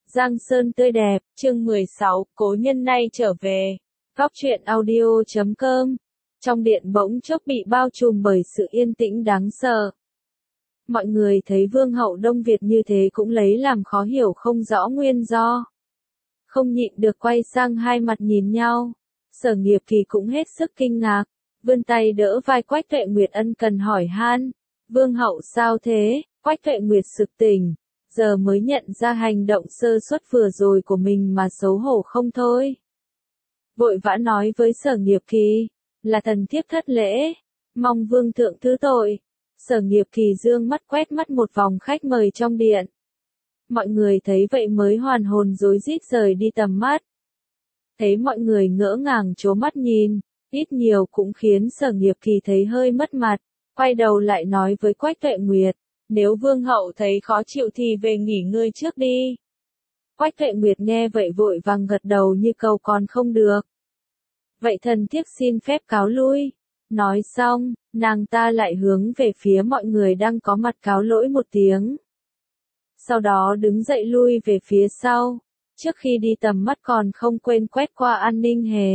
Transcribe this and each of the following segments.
Giang Sơn tươi đẹp, chương 16, cố nhân nay trở về. Góc truyện audio.com. Trong điện bỗng chốc bị bao trùm bởi sự yên tĩnh đáng sợ. Mọi người thấy Vương hậu Đông Việt như thế cũng lấy làm khó hiểu không rõ nguyên do. Không nhịn được quay sang hai mặt nhìn nhau. Sở Nghiệp Kỳ cũng hết sức kinh ngạc, vươn tay đỡ vai Quách Tuệ Nguyệt ân cần hỏi han. Vương hậu sao thế? Quách Tuệ Nguyệt sực tỉnh, giờ mới nhận ra hành động sơ suất vừa rồi của mình mà xấu hổ không thôi. Vội vã nói với Sở Nghiệp Kỳ, là thần thiếp thất lễ, mong vương thượng thứ tội. Sở Nghiệp Kỳ dương mắt quét mắt một vòng khách mời trong điện. Mọi người thấy vậy mới hoàn hồn rối rít rời đi tầm mắt. Thấy mọi người ngỡ ngàng trố mắt nhìn, ít nhiều cũng khiến Sở Nghiệp Kỳ thấy hơi mất mặt, quay đầu lại nói với Quách Tuệ Nguyệt, nếu vương hậu thấy khó chịu thì về nghỉ ngơi trước đi. Quách Tuệ Nguyệt nghe vậy vội vàng gật đầu như cầu còn không được. Vậy thần thiếp xin phép cáo lui. Nói xong, nàng ta lại hướng về phía mọi người đang có mặt cáo lỗi một tiếng. Sau đó đứng dậy lui về phía sau, trước khi đi tầm mắt còn không quên quét qua An Ninh Hề.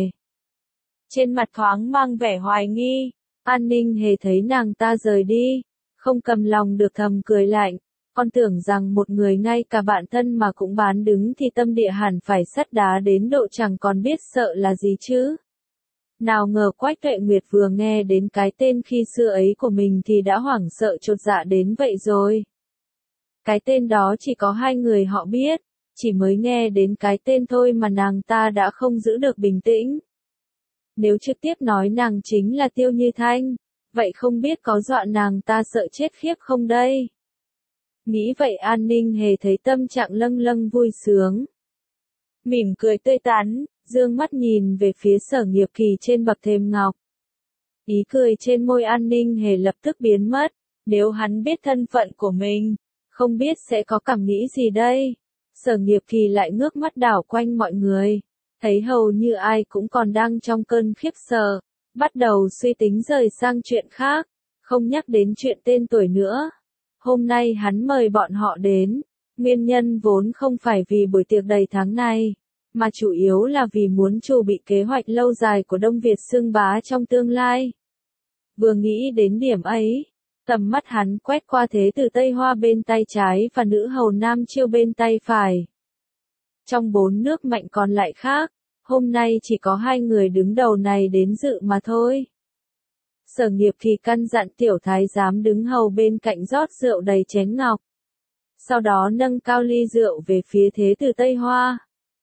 Trên mặt thoáng mang vẻ hoài nghi, An Ninh Hề thấy nàng ta rời đi, không cầm lòng được thầm cười lạnh, con tưởng rằng một người ngay cả bạn thân mà cũng bán đứng thì tâm địa hẳn phải sắt đá đến độ chẳng còn biết sợ là gì chứ. Nào ngờ Quách Tuệ Nguyệt vừa nghe đến cái tên khi xưa ấy của mình thì đã hoảng sợ chột dạ đến vậy rồi. Cái tên đó chỉ có hai người họ biết, chỉ mới nghe đến cái tên thôi mà nàng ta đã không giữ được bình tĩnh. Nếu trực tiếp nói nàng chính là Tiêu Như Thanh, vậy không biết có dọa nàng ta sợ chết khiếp không đây? Nghĩ vậy An Ninh Hề thấy tâm trạng lâng lâng vui sướng. Mỉm cười tươi tắn, dương mắt nhìn về phía Sở Nghiệp Kỳ trên bậc thềm ngọc. Ý cười trên môi An Ninh Hề lập tức biến mất, nếu hắn biết thân phận của mình, không biết sẽ có cảm nghĩ gì đây? Sở Nghiệp Kỳ lại ngước mắt đảo quanh mọi người, thấy hầu như ai cũng còn đang trong cơn khiếp sợ, bắt đầu suy tính rời sang chuyện khác, không nhắc đến chuyện tên tuổi nữa. Hôm nay hắn mời bọn họ đến, nguyên nhân vốn không phải vì buổi tiệc đầy tháng này, mà chủ yếu là vì muốn chuẩn bị kế hoạch lâu dài của Đông Việt xưng bá trong tương lai. Vừa nghĩ đến điểm ấy, tầm mắt hắn quét qua Thế Tử Tây Hoa bên tay trái và nữ hầu Nam Chiêu bên tay phải. Trong 4 nước mạnh còn lại khác, hôm nay chỉ có 2 người đứng đầu này đến dự mà thôi. Sở Nghiệp Kỳ căn dặn tiểu thái giám đứng hầu bên cạnh rót rượu đầy chén ngọc. Sau đó nâng cao ly rượu về phía Thế Tử Tây Hoa.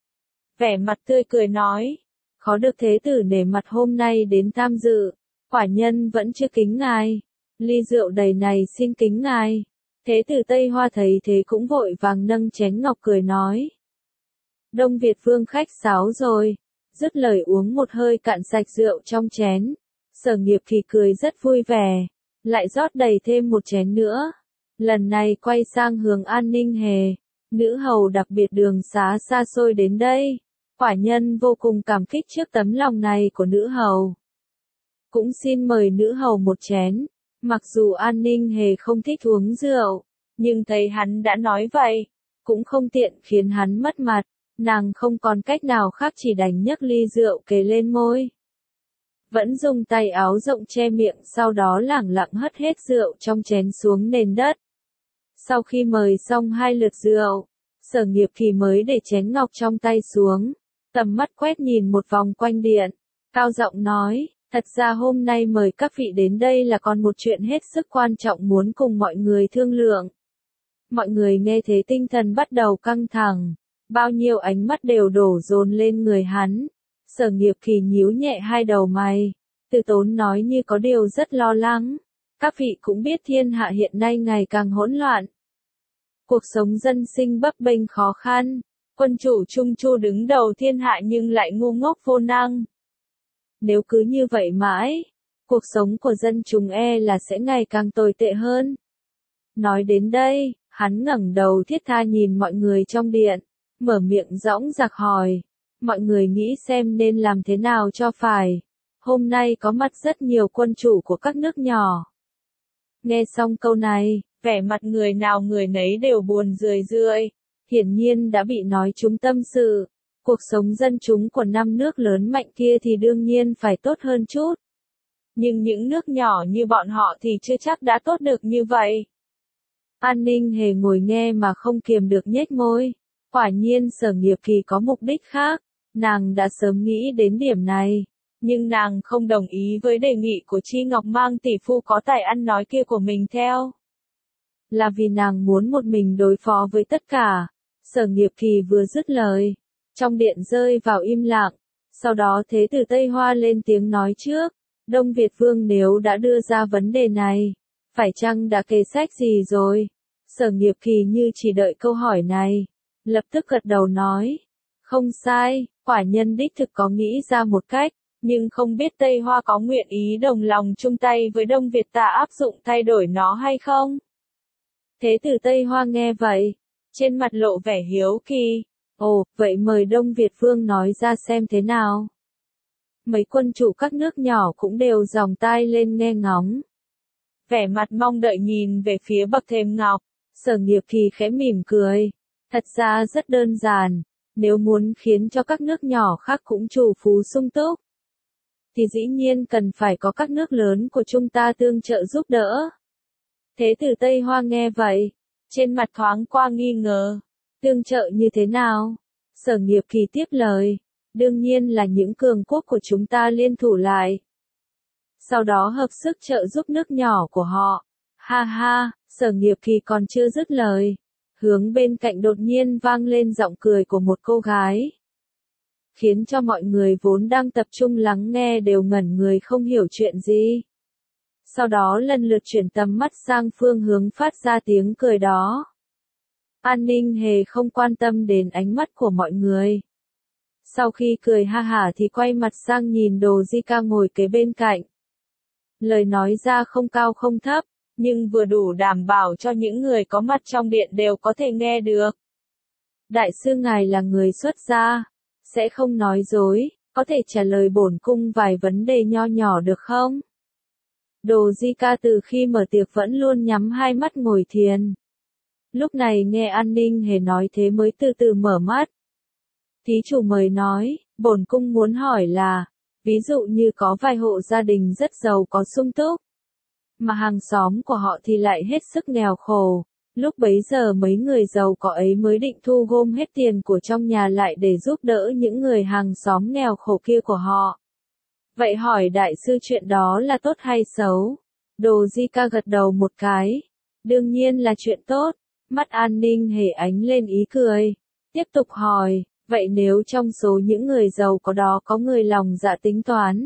Vẻ mặt tươi cười nói, khó được Thế Tử nể mặt hôm nay đến tham dự, quả nhân vẫn chưa kính ngài. Ly rượu đầy này xin kính ngài. Thế Tử Tây Hoa thấy thế cũng vội vàng nâng chén ngọc cười nói. Đông Việt vương khách sáo rồi. Dứt lời uống một hơi cạn sạch rượu trong chén. Sở Nghiệp Kỳ cười rất vui vẻ, lại rót đầy thêm một chén nữa. Lần này quay sang hướng An Ninh Hề, nữ hầu đặc biệt đường xá xa xôi đến đây. Quả nhân vô cùng cảm kích trước tấm lòng này của nữ hầu. Cũng xin mời nữ hầu một chén. Mặc dù An Ninh Hề không thích uống rượu, nhưng thấy hắn đã nói vậy, cũng không tiện khiến hắn mất mặt, nàng không còn cách nào khác chỉ đành nhấc ly rượu kề lên môi. Vẫn dùng tay áo rộng che miệng sau đó lẳng lặng hất hết rượu trong chén xuống nền đất. Sau khi mời xong 2 lượt rượu, Sở Nghiệp Kỳ mới để chén ngọc trong tay xuống, tầm mắt quét nhìn một vòng quanh điện, cao giọng nói. Thật ra hôm nay mời các vị đến đây là còn một chuyện hết sức quan trọng muốn cùng mọi người thương lượng. Mọi người nghe thế tinh thần bắt đầu căng thẳng, bao nhiêu ánh mắt đều đổ dồn lên người hắn. Sở Nghiệp Kỳ nhíu nhẹ hai đầu mày, từ tốn nói như có điều rất lo lắng. Các vị cũng biết thiên hạ hiện nay ngày càng hỗn loạn. Cuộc sống dân sinh bấp bênh khó khăn, quân chủ trung chu đứng đầu thiên hạ nhưng lại ngu ngốc vô năng. Nếu cứ như vậy mãi, cuộc sống của dân chúng là sẽ ngày càng tồi tệ hơn. Nói đến đây, hắn ngẩng đầu thiết tha nhìn mọi người trong điện, mở miệng dõng dạc hỏi, mọi người nghĩ xem nên làm thế nào cho phải. Hôm nay có mặt rất nhiều quân chủ của các nước nhỏ. Nghe xong câu này, vẻ mặt người nào người nấy đều buồn rười rượi. hiển nhiên đã bị nói trúng tâm sự. Cuộc sống dân chúng của năm nước lớn mạnh kia thì đương nhiên phải tốt hơn chút. Nhưng những nước nhỏ như bọn họ thì chưa chắc đã tốt được như vậy. An Ninh Hề ngồi nghe mà không kiềm được nhếch môi. Quả nhiên Sở Nghiệp Kỳ có mục đích khác, nàng đã sớm nghĩ đến điểm này. Nhưng nàng không đồng ý với đề nghị của Chi Ngọc mang tỷ phu có tài ăn nói kia của mình theo. Là vì nàng muốn một mình đối phó với tất cả. Sở Nghiệp Kỳ vừa dứt lời, trong điện rơi vào im lặng. Sau đó Thế tử Tây Hoa lên tiếng nói trước. Đông Việt Vương nếu đã đưa ra vấn đề này, phải chăng đã kế sách gì rồi? Sở Nghiệp Kỳ như chỉ đợi câu hỏi này, lập tức gật đầu nói. Không sai, quả nhân đích thực có nghĩ ra một cách, nhưng không biết Tây Hoa có nguyện ý đồng lòng chung tay với Đông Việt ta áp dụng thay đổi nó hay không? Thế tử Tây Hoa nghe vậy, trên mặt lộ vẻ hiếu kỳ. Ồ, vậy mời Đông Việt Vương nói ra xem thế nào. Mấy quân chủ các nước nhỏ cũng đều dòng tai lên nghe ngóng. Vẻ mặt mong đợi nhìn về phía bậc thềm ngọc, Sở Nghiệp Kỳ khẽ mỉm cười. Thật ra rất đơn giản, nếu muốn khiến cho các nước nhỏ khác cũng chủ phú sung túc, thì dĩ nhiên cần phải có các nước lớn của chúng ta tương trợ giúp đỡ. Thế tử Tây Hoa nghe vậy, trên mặt thoáng qua nghi ngờ. Tương trợ như thế nào? Sở Nghiệp Kỳ tiếp lời. Đương nhiên là những cường quốc của chúng ta liên thủ lại. Sau đó hợp sức trợ giúp nước nhỏ của họ. Ha ha, Sở Nghiệp Kỳ còn chưa dứt lời. Hướng bên cạnh đột nhiên vang lên giọng cười của một cô gái. Khiến cho mọi người vốn đang tập trung lắng nghe đều ngẩn người không hiểu chuyện gì. Sau đó lần lượt chuyển tầm mắt sang phương hướng phát ra tiếng cười đó. An Ninh Hề không quan tâm đến ánh mắt của mọi người. Sau khi cười ha hả thì quay mặt sang nhìn Đồ Di Ca ngồi kế bên cạnh. Lời nói ra không cao không thấp, nhưng vừa đủ đảm bảo cho những người có mặt trong điện đều có thể nghe được. Đại sư ngài là người xuất gia, sẽ không nói dối, có thể trả lời bổn cung vài vấn đề nho nhỏ được không? Đồ Di Ca từ khi mở tiệc vẫn luôn nhắm hai mắt ngồi thiền. Lúc này nghe An Ninh Hề nói thế mới từ từ mở mắt. Thí chủ mời nói, bổn cung muốn hỏi là, ví dụ như có vài hộ gia đình rất giàu có sung túc, mà hàng xóm của họ thì lại hết sức nghèo khổ. Lúc bấy giờ mấy người giàu có ấy mới định thu gom hết tiền của trong nhà lại để giúp đỡ những người hàng xóm nghèo khổ kia của họ. Vậy hỏi đại sư chuyện đó là tốt hay xấu? Đồ Di Ca gật đầu một cái. Đương nhiên là chuyện tốt. Mắt An Ninh Hề ánh lên ý cười. Tiếp tục hỏi, vậy nếu trong số những người giàu có đó có người lòng dạ tính toán,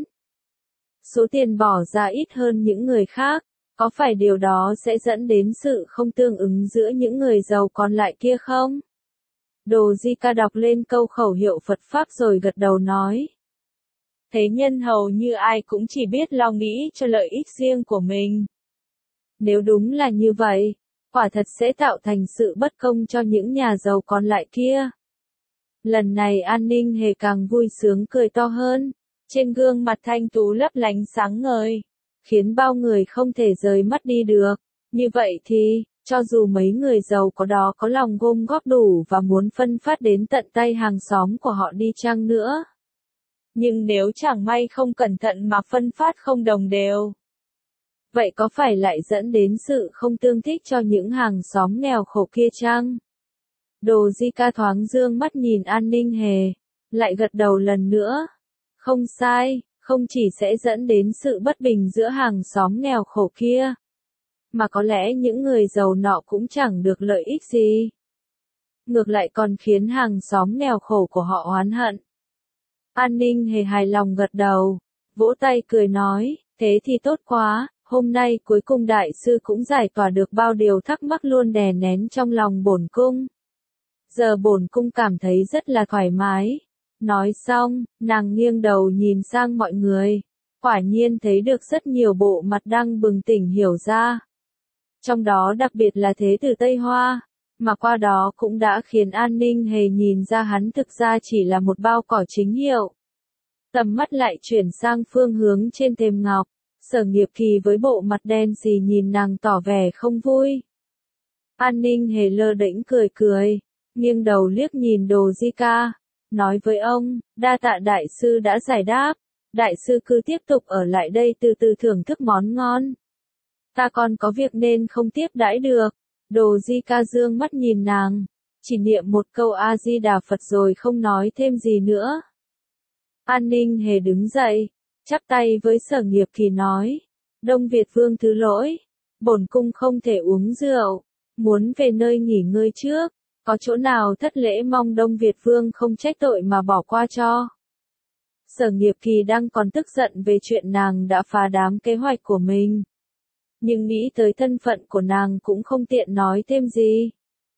số tiền bỏ ra ít hơn những người khác, có phải điều đó sẽ dẫn đến sự không tương ứng giữa những người giàu còn lại kia không? Đồ Di Ca đọc lên câu khẩu hiệu Phật Pháp rồi gật đầu nói. Thế nhân hầu như ai cũng chỉ biết lo nghĩ cho lợi ích riêng của mình. Nếu đúng là như vậy, quả thật sẽ tạo thành sự bất công cho những nhà giàu còn lại kia. Lần này An Ninh Hề càng vui sướng cười to hơn, trên gương mặt thanh tú lấp lánh sáng ngời, khiến bao người không thể rời mắt đi được. Như vậy thì, cho dù mấy người giàu có đó có lòng gom góp đủ và muốn phân phát đến tận tay hàng xóm của họ đi chăng nữa, nhưng nếu chẳng may không cẩn thận mà phân phát không đồng đều, vậy có phải lại dẫn đến sự không tương thích cho những hàng xóm nghèo khổ kia chăng? Đồ Di Ca thoáng dương mắt nhìn An Ninh Hề, lại gật đầu lần nữa. Không sai, không chỉ sẽ dẫn đến sự bất bình giữa hàng xóm nghèo khổ kia, mà có lẽ những người giàu nọ cũng chẳng được lợi ích gì. Ngược lại còn khiến hàng xóm nghèo khổ của họ oán hận. An Ninh Hề hài lòng gật đầu, vỗ tay cười nói, thế thì tốt quá, hôm nay cuối cùng đại sư cũng giải tỏa được bao điều thắc mắc luôn đè nén trong lòng bổn cung. Giờ bổn cung cảm thấy rất là thoải mái. Nói xong, nàng nghiêng đầu nhìn sang mọi người, quả nhiên thấy được rất nhiều bộ mặt đang bừng tỉnh hiểu ra. Trong đó đặc biệt là Thế tử Tây Hoa, mà qua đó cũng đã khiến An Ninh Hề nhìn ra hắn thực ra chỉ là một bao cỏ chính hiệu. Tầm mắt lại chuyển sang phương hướng trên thềm ngọc, Sở Nghiệp Kỳ với bộ mặt đen xì nhìn nàng tỏ vẻ không vui. An Ninh Hề lơ đễnh cười cười, nghiêng đầu liếc nhìn Đồ Di Ca, nói với ông, đa tạ đại sư đã giải đáp, đại sư cứ tiếp tục ở lại đây từ từ thưởng thức món ngon. Ta còn có việc nên không tiếp đãi được. Đồ Di Ca dương mắt nhìn nàng, chỉ niệm một câu A-di-đà Phật rồi không nói thêm gì nữa. An Ninh Hề đứng dậy, chắp tay với Sở Nghiệp Kỳ nói, Đông Việt Vương thứ lỗi, bổn cung không thể uống rượu, muốn về nơi nghỉ ngơi trước, có chỗ nào thất lễ mong Đông Việt Vương không trách tội mà bỏ qua cho. Sở Nghiệp Kỳ đang còn tức giận về chuyện nàng đã phá đám kế hoạch của mình. Nhưng nghĩ tới thân phận của nàng cũng không tiện nói thêm gì.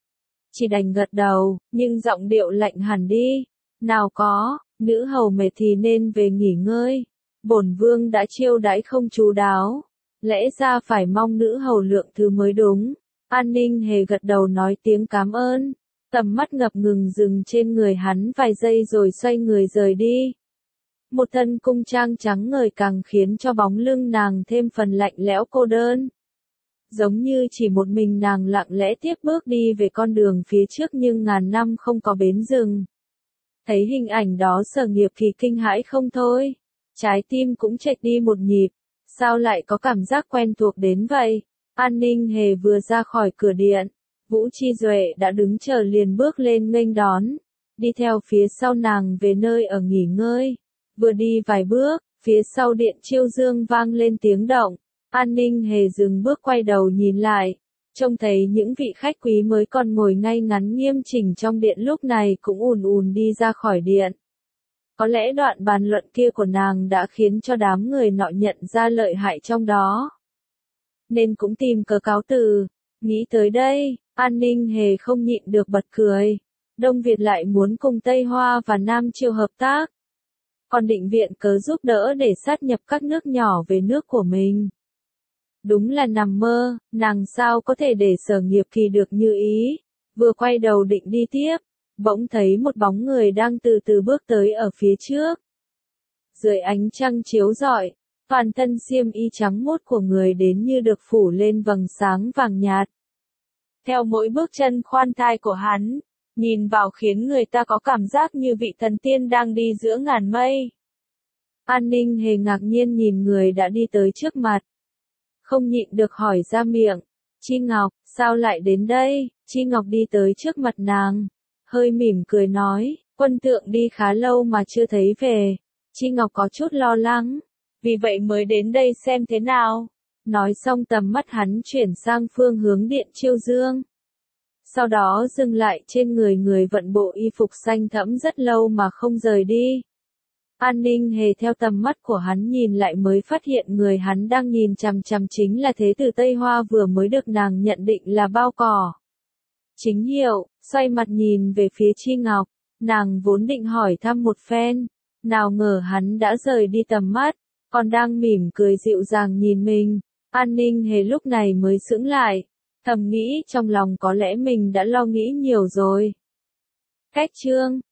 Chỉ đành gật đầu, nhưng giọng điệu lạnh hẳn đi. Nào có, nữ hầu mệt thì nên về nghỉ ngơi. Bổn vương đã chiêu đãi không chu đáo. Lẽ ra phải mong nữ hầu lượng thứ mới đúng. An Ninh Hề gật đầu nói tiếng cảm ơn. Tầm mắt ngập ngừng dừng trên người hắn vài giây rồi xoay người rời đi. Một thân cung trang trắng ngời càng khiến cho bóng lưng nàng thêm phần lạnh lẽo cô đơn. Giống như chỉ một mình nàng lặng lẽ tiếp bước đi về con đường phía trước nhưng ngàn năm không có bến dừng. Thấy hình ảnh đó Sở Nghiệp Kỳ kinh hãi không thôi. Trái tim cũng chệch đi một nhịp. Sao lại có cảm giác quen thuộc đến vậy? An Ninh Hề vừa ra khỏi cửa điện. Vũ Chi Duệ đã đứng chờ liền bước lên nghênh đón. Đi theo phía sau nàng về nơi ở nghỉ ngơi. Vừa đi vài bước, phía sau điện chiêu dương vang lên tiếng động. An Ninh Hề dừng bước quay đầu nhìn lại. Trông thấy những vị khách quý mới còn ngồi ngay ngắn nghiêm chỉnh trong điện lúc này cũng ùn ùn đi ra khỏi điện. Có lẽ đoạn bàn luận kia của nàng đã khiến cho đám người nọ nhận ra lợi hại trong đó. Nên cũng tìm cớ cáo từ. Nghĩ tới đây, An Ninh Hề không nhịn được bật cười. Đông Việt lại muốn cùng Tây Hoa và Nam Triều hợp tác. Còn định viện cớ giúp đỡ để sát nhập các nước nhỏ về nước của mình. Đúng là nằm mơ, nàng sao có thể để Sở Nghiệp Kỳ được như ý. Vừa quay đầu định đi tiếp, bỗng thấy một bóng người đang từ từ bước tới ở phía trước. Dưới ánh trăng chiếu rọi, toàn thân xiêm y trắng muốt của người đến như được phủ lên vầng sáng vàng nhạt. Theo mỗi bước chân khoan thai của hắn, nhìn vào khiến người ta có cảm giác như vị thần tiên đang đi giữa ngàn mây. An Ninh Hề ngạc nhiên nhìn người đã đi tới trước mặt. Không nhịn được hỏi ra miệng. Chi Ngọc, sao lại đến đây? Chi Ngọc đi tới trước mặt nàng. Hơi mỉm cười nói, quân tượng đi khá lâu mà chưa thấy về. Chi Ngọc có chút lo lắng. Vì vậy mới đến đây xem thế nào. Nói xong tầm mắt hắn chuyển sang phương hướng điện chiêu dương. Sau đó dừng lại trên người vận bộ y phục xanh thẫm rất lâu mà không rời đi. An Ninh Hề theo tầm mắt của hắn nhìn lại mới phát hiện người hắn đang nhìn chằm chằm chính là Thế tử Tây Hoa vừa mới được nàng nhận định là bao cỏ. Chính hiệu, xoay mặt nhìn về phía Chi Ngọc, nàng vốn định hỏi thăm một phen, nào ngờ hắn đã rời đi tầm mắt, còn đang mỉm cười dịu dàng nhìn mình. An Ninh Hề lúc này mới sững lại, thầm nghĩ trong lòng có lẽ mình đã lo nghĩ nhiều rồi. Cách chương